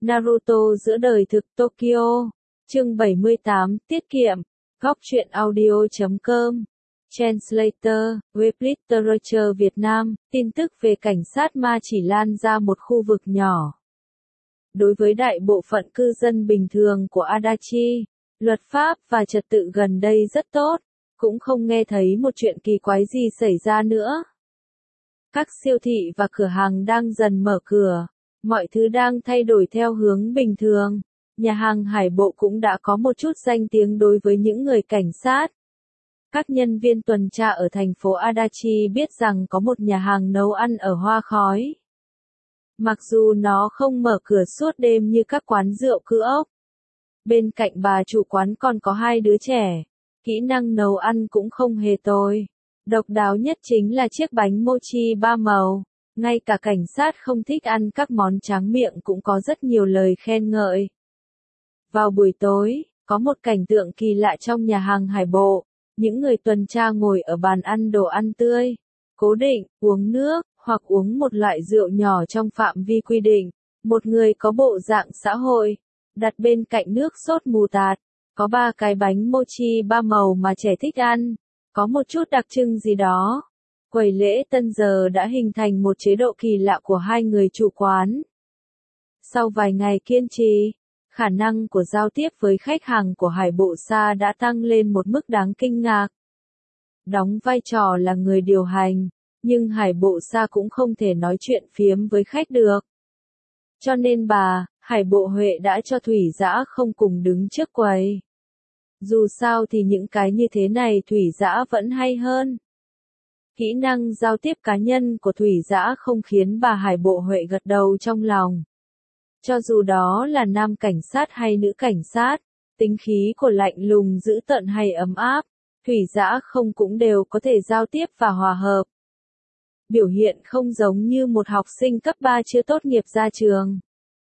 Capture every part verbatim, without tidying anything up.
Naruto giữa đời thực Tokyo. Chương bảy mươi tám, tiết kiệm. Góc truyện audio chấm com. Translator, web literature Việt Nam, tin tức về cảnh sát ma chỉ lan ra một khu vực nhỏ. Đối với đại bộ phận cư dân bình thường của Adachi, luật pháp và trật tự gần đây rất tốt, cũng không nghe thấy một chuyện kỳ quái gì xảy ra nữa. Các siêu thị và cửa hàng đang dần mở cửa, mọi thứ đang thay đổi theo hướng bình thường. Nhà hàng Hải Bộ cũng đã có một chút danh tiếng đối với những người cảnh sát. Các nhân viên tuần tra ở thành phố Adachi biết rằng có một nhà hàng nấu ăn ở Hoa Khói. Mặc dù nó không mở cửa suốt đêm như các quán rượu cữ ốc. Bên cạnh bà chủ quán còn có hai đứa trẻ. Kỹ năng nấu ăn cũng không hề tồi. Độc đáo nhất chính là chiếc bánh mochi ba màu. Ngay cả cảnh sát không thích ăn các món tráng miệng cũng có rất nhiều lời khen ngợi. Vào buổi tối, có một cảnh tượng kỳ lạ trong nhà hàng Hải Bộ. Những người tuần tra ngồi ở bàn ăn đồ ăn tươi, cố định, uống nước, hoặc uống một loại rượu nhỏ trong phạm vi quy định. Một người có bộ dạng xã hội, đặt bên cạnh nước sốt mù tạt. Có ba cái bánh mochi ba màu mà trẻ thích ăn. Có một chút đặc trưng gì đó. Quầy lễ tân giờ đã hình thành một chế độ kỳ lạ của hai người chủ quán. Sau vài ngày kiên trì, khả năng của giao tiếp với khách hàng của Hải Bộ Sa đã tăng lên một mức đáng kinh ngạc. Đóng vai trò là người điều hành, nhưng Hải Bộ Sa cũng không thể nói chuyện phiếm với khách được. Cho nên bà, Hải Bộ Huệ đã cho Thủy Dã không cùng đứng trước quầy. Dù sao thì những cái như thế này Thủy Dã vẫn hay hơn. Kỹ năng giao tiếp cá nhân của Thủy Dã không khiến bà Hải Bộ Huệ gật đầu trong lòng. Cho dù đó là nam cảnh sát hay nữ cảnh sát, tính khí của lạnh lùng dữ tợn hay ấm áp, Thủy Dã không cũng đều có thể giao tiếp và hòa hợp. Biểu hiện không giống như một học sinh cấp ba chưa tốt nghiệp ra trường.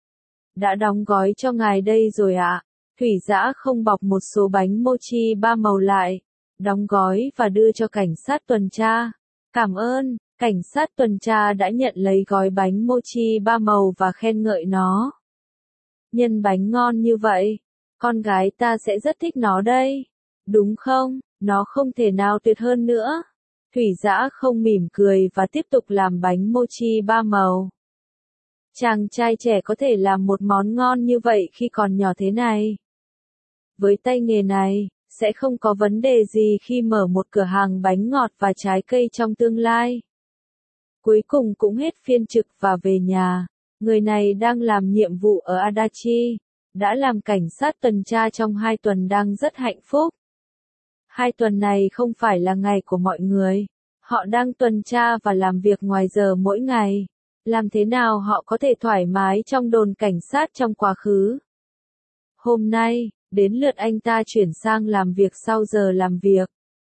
Đã đóng gói cho ngài đây rồi ạ. À? Thủy Dã không bọc một số bánh mochi ba màu lại, đóng gói và đưa cho cảnh sát tuần tra. Cảm ơn, cảnh sát tuần tra đã nhận lấy gói bánh mochi ba màu và khen ngợi nó. Nhân bánh ngon như vậy, con gái ta sẽ rất thích nó đây. Đúng không, nó không thể nào tuyệt hơn nữa. Thủy Dã không mỉm cười và tiếp tục làm bánh mochi ba màu. Chàng trai trẻ có thể làm một món ngon như vậy khi còn nhỏ thế này. Với tay nghề này, sẽ không có vấn đề gì khi mở một cửa hàng bánh ngọt và trái cây trong tương lai. Cuối cùng cũng hết phiên trực và về nhà. Người này đang làm nhiệm vụ ở Adachi, đã làm cảnh sát tuần tra trong hai tuần đang rất hạnh phúc. Hai tuần này không phải là ngày của mọi người. Họ đang tuần tra và làm việc ngoài giờ mỗi ngày. Làm thế nào họ có thể thoải mái trong đồn cảnh sát trong quá khứ? Hôm nay, đến lượt anh ta chuyển sang làm việc sau giờ làm việc.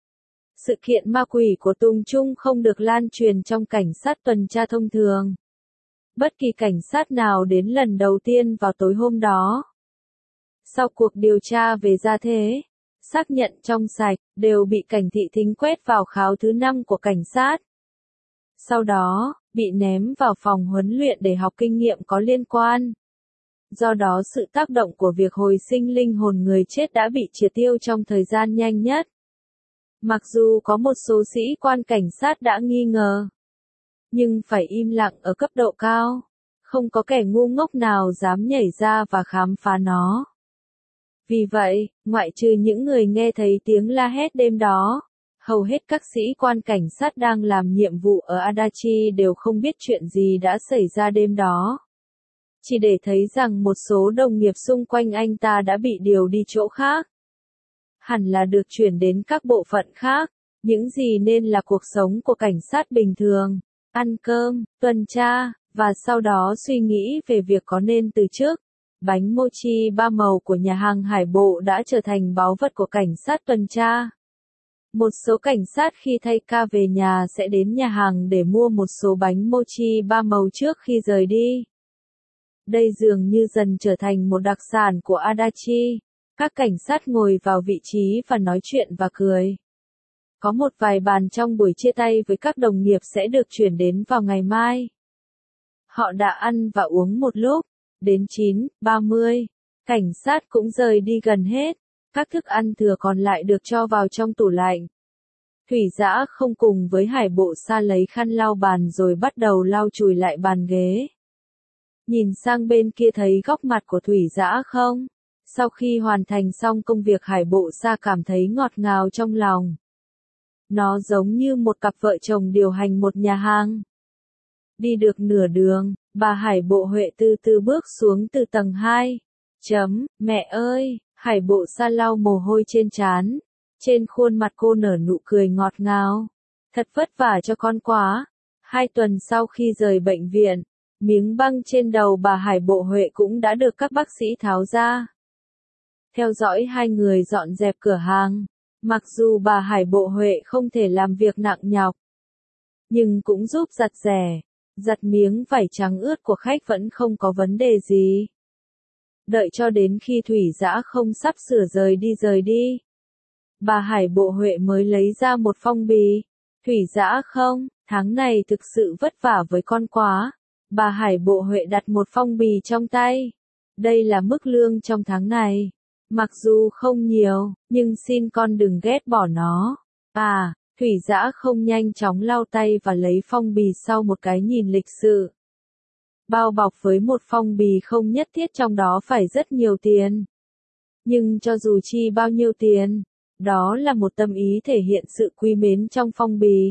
Sự kiện ma quỷ của Tùng Trung không được lan truyền trong cảnh sát tuần tra thông thường. Bất kỳ cảnh sát nào đến lần đầu tiên vào tối hôm đó. Sau cuộc điều tra về gia thế, xác nhận trong sạch, đều bị cảnh thị thính quét vào kháo thứ năm của cảnh sát. Sau đó, bị ném vào phòng huấn luyện để học kinh nghiệm có liên quan. Do đó sự tác động của việc hồi sinh linh hồn người chết đã bị triệt tiêu trong thời gian nhanh nhất. Mặc dù có một số sĩ quan cảnh sát đã nghi ngờ, nhưng phải im lặng ở cấp độ cao. Không có kẻ ngu ngốc nào dám nhảy ra và khám phá nó. Vì vậy, ngoại trừ những người nghe thấy tiếng la hét đêm đó, hầu hết các sĩ quan cảnh sát đang làm nhiệm vụ ở Adachi đều không biết chuyện gì đã xảy ra đêm đó. Chỉ để thấy rằng một số đồng nghiệp xung quanh anh ta đã bị điều đi chỗ khác. Hẳn là được chuyển đến các bộ phận khác, những gì nên là cuộc sống của cảnh sát bình thường. Ăn cơm, tuần tra, và sau đó suy nghĩ về việc có nên từ chức. Bánh mochi ba màu của nhà hàng Hải Bộ đã trở thành báu vật của cảnh sát tuần tra. Một số cảnh sát khi thay ca về nhà sẽ đến nhà hàng để mua một số bánh mochi ba màu trước khi rời đi. Đây dường như dần trở thành một đặc sản của Adachi. Các cảnh sát ngồi vào vị trí và nói chuyện và cười. Có một vài bàn trong buổi chia tay với các đồng nghiệp sẽ được chuyển đến vào ngày mai. Họ đã ăn và uống một lúc, Đến chín ba mươi, cảnh sát cũng rời đi gần hết, các thức ăn thừa còn lại được cho vào trong tủ lạnh. Thủy Dã không cùng với Hải Bộ Sa lấy khăn lau bàn rồi bắt đầu lau chùi lại bàn ghế. Nhìn sang bên kia thấy góc mặt của Thủy Dã không? Sau khi hoàn thành xong công việc Hải Bộ Sa cảm thấy ngọt ngào trong lòng. Nó giống như một cặp vợ chồng điều hành một nhà hàng. Đi được nửa đường, bà Hải Bộ Huệ từ từ bước xuống từ tầng hai. Chấm, mẹ ơi, Hải Bộ Sa lau mồ hôi trên trán. Trên khuôn mặt cô nở nụ cười ngọt ngào. Thật vất vả cho con quá. Hai tuần sau khi rời bệnh viện, miếng băng trên đầu bà Hải Bộ Huệ cũng đã được các bác sĩ tháo ra. Theo dõi hai người dọn dẹp cửa hàng, mặc dù bà Hải Bộ Huệ không thể làm việc nặng nhọc, nhưng cũng giúp giặt rẻ, giặt miếng vải trắng ướt của khách vẫn không có vấn đề gì. Đợi cho đến khi Thủy Dã không sắp sửa rời đi rời đi, bà Hải Bộ Huệ mới lấy ra một phong bì. Thủy Dã không, tháng này thực sự vất vả với con quá. Bà Hải Bộ Huệ đặt một phong bì trong tay. Đây là mức lương trong tháng này. Mặc dù không nhiều, nhưng xin con đừng ghét bỏ nó. À, Thủy Dã không nhanh chóng lau tay và lấy phong bì sau một cái nhìn lịch sự. Bao bọc với một phong bì không nhất thiết trong đó phải rất nhiều tiền. Nhưng cho dù chi bao nhiêu tiền, đó là một tâm ý thể hiện sự quý mến trong phong bì.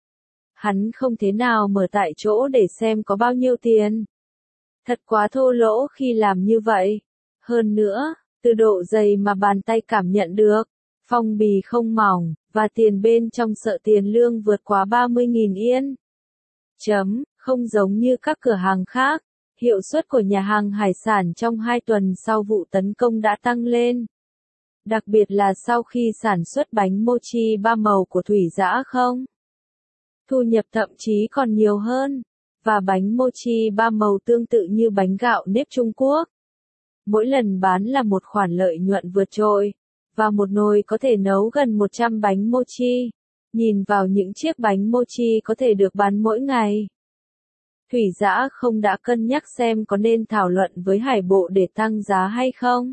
Hắn không thế nào mở tại chỗ để xem có bao nhiêu tiền. Thật quá thô lỗ khi làm như vậy. Hơn nữa, từ độ dày mà bàn tay cảm nhận được, phong bì không mỏng, và tiền bên trong sợ tiền lương vượt quá ba mươi nghìn yên. Chấm, không giống như các cửa hàng khác, hiệu suất của nhà hàng hải sản trong hai tuần sau vụ tấn công đã tăng lên. Đặc biệt là sau khi sản xuất bánh mochi ba màu của Thủy Dã không. Thu nhập thậm chí còn nhiều hơn, và bánh mochi ba màu tương tự như bánh gạo nếp Trung Quốc. Mỗi lần bán là một khoản lợi nhuận vượt trội, và một nồi có thể nấu gần một trăm bánh mochi. Nhìn vào những chiếc bánh mochi có thể được bán mỗi ngày. Thủy Dã không đã cân nhắc xem có nên thảo luận với Hải Bộ để tăng giá hay không.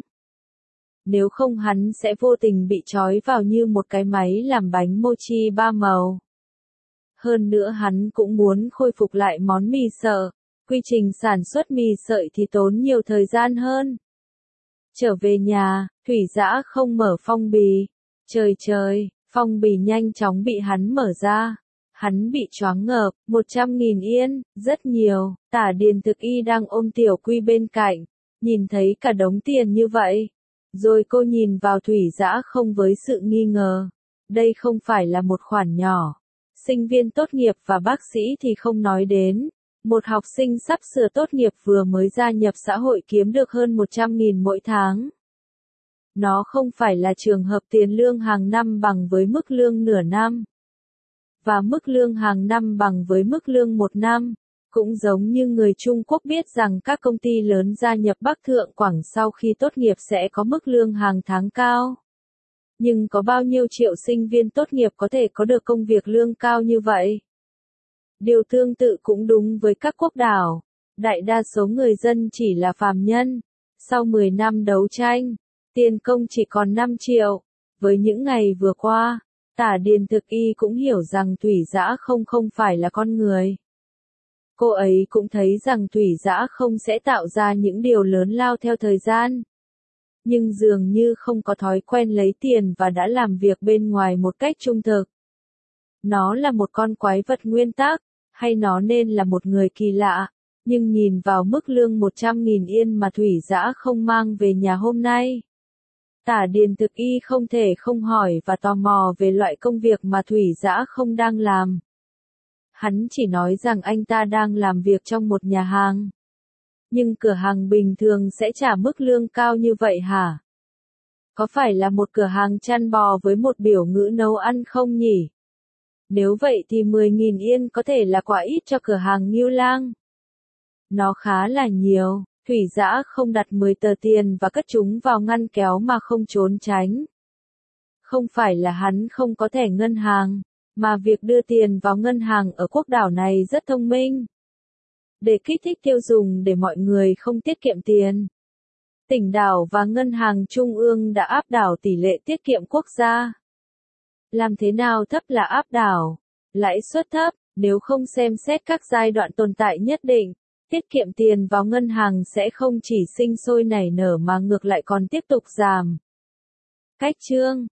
Nếu không hắn sẽ vô tình bị trói vào như một cái máy làm bánh mochi ba màu. Hơn nữa hắn cũng muốn khôi phục lại món mì sợi. Quy trình sản xuất mì sợi thì tốn nhiều thời gian hơn. Trở về nhà, Thủy Dã không mở phong bì. Trời trời, phong bì nhanh chóng bị hắn mở ra. Hắn bị choáng ngợp, một trăm nghìn yên, rất nhiều. Tả Điền Thực Y đang ôm Tiểu Quy bên cạnh, nhìn thấy cả đống tiền như vậy. Rồi cô nhìn vào Thủy Dã không với sự nghi ngờ. Đây không phải là một khoản nhỏ. Sinh viên tốt nghiệp và bác sĩ thì không nói đến. Một học sinh sắp sửa tốt nghiệp vừa mới gia nhập xã hội kiếm được hơn một trăm nghìn mỗi tháng. Nó không phải là trường hợp tiền lương hàng năm bằng với mức lương nửa năm. Và mức lương hàng năm bằng với mức lương một năm. Cũng giống như người Trung Quốc biết rằng các công ty lớn gia nhập Bắc Thượng Quảng sau khi tốt nghiệp sẽ có mức lương hàng tháng cao. Nhưng có bao nhiêu triệu sinh viên tốt nghiệp có thể có được công việc lương cao như vậy? Điều tương tự cũng đúng với các quốc đảo. Đại đa số người dân chỉ là phàm nhân. Sau mười năm đấu tranh, tiền công chỉ còn năm triệu. Với những ngày vừa qua, Tả Điền Thực Y cũng hiểu rằng Thủy Dã không không phải là con người. Cô ấy cũng thấy rằng Thủy Dã không sẽ tạo ra những điều lớn lao theo thời gian. Nhưng dường như không có thói quen lấy tiền và đã làm việc bên ngoài một cách trung thực. Nó là một con quái vật nguyên tắc, hay nó nên là một người kỳ lạ, nhưng nhìn vào mức lương một trăm nghìn yên mà Thủy Dã không mang về nhà hôm nay. Tả Điền Thực Y không thể không hỏi và tò mò về loại công việc mà Thủy Dã không đang làm. Hắn chỉ nói rằng anh ta đang làm việc trong một nhà hàng. Nhưng cửa hàng bình thường sẽ trả mức lương cao như vậy hả? Có phải là một cửa hàng chăn bò với một biểu ngữ nấu ăn không nhỉ? Nếu vậy thì mười nghìn yên có thể là quá ít cho cửa hàng Ngưu Lang. Nó khá là nhiều. Thủy Dã không đặt mười tờ tiền và cất chúng vào ngăn kéo mà không trốn tránh. Không phải là hắn không có thẻ ngân hàng, mà việc đưa tiền vào ngân hàng ở quốc đảo này rất thông minh. để kích thích tiêu dùng để mọi người không tiết kiệm tiền. Tỉnh đảo và ngân hàng trung ương đã áp đảo tỷ lệ tiết kiệm quốc gia. Làm thế nào thấp là áp đảo? Lãi suất thấp, nếu không xem xét các giai đoạn tồn tại nhất định, tiết kiệm tiền vào ngân hàng sẽ không chỉ sinh sôi nảy nở mà ngược lại còn tiếp tục giảm. Cách chương